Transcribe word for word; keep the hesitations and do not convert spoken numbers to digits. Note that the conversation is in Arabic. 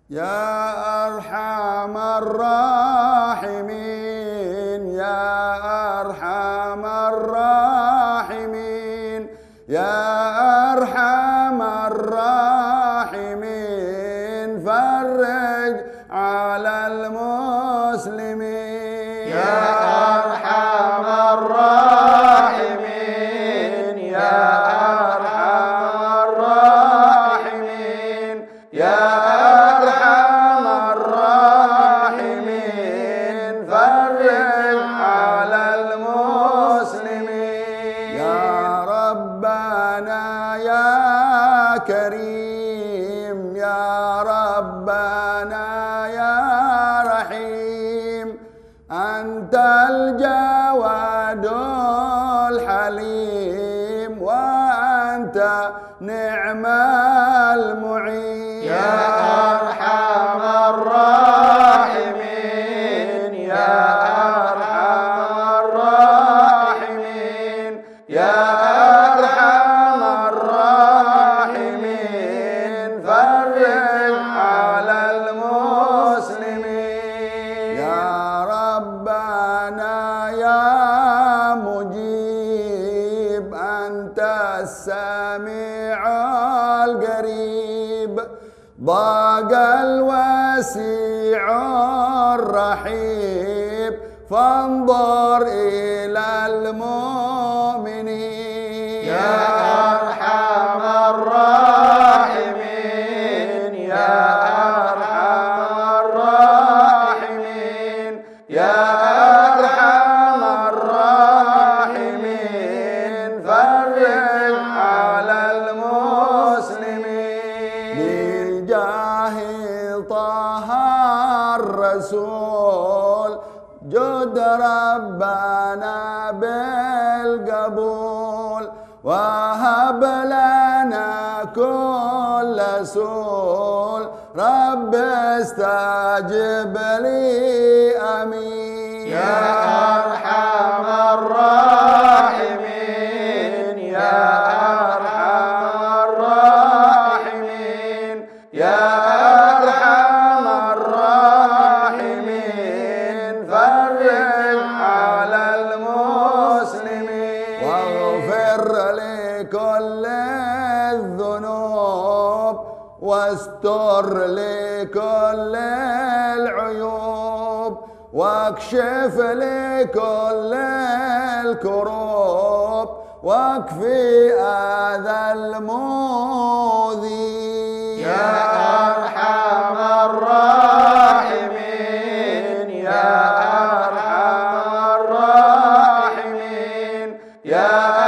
يا أرحم الراحمين يا أرحم الراحمين يا أرحم الراحمين فرج على المسلمين يا أرحم الراحمين يا أرحم الراحمين يا أرحم الراحمين فرج على المسلمين يا ربنا يا كريم يا ربنا يا رحيم أنت الجواد الحليم وأنت نعم المعين يا أرحم الراحمين يا أرحم الراحمين يا أرحم الراحمين فرج على المسلمين يا ربنا يا مجيب أنت السميع القريب ضاق الوسيع الرحيب فانظر إلى المؤمنين يا أرحم الراحمين يا أرحم الراحمين يا أرحم الراحمين فرج على المسلمين بجاه طه الرسول جد ربنا بالقبول وهب لنا كل سول رب استجب لي امين يا أرحم الراحمين يا أرحم الراحمين يا أرحم الراحمين فرج على المسلمين واغفر لكل الذنوب واستر لكل العيوب واكشف لكل الكروب واكفي اذى المؤذي يا أرحم الراحمين يا أرحم الراحمين يا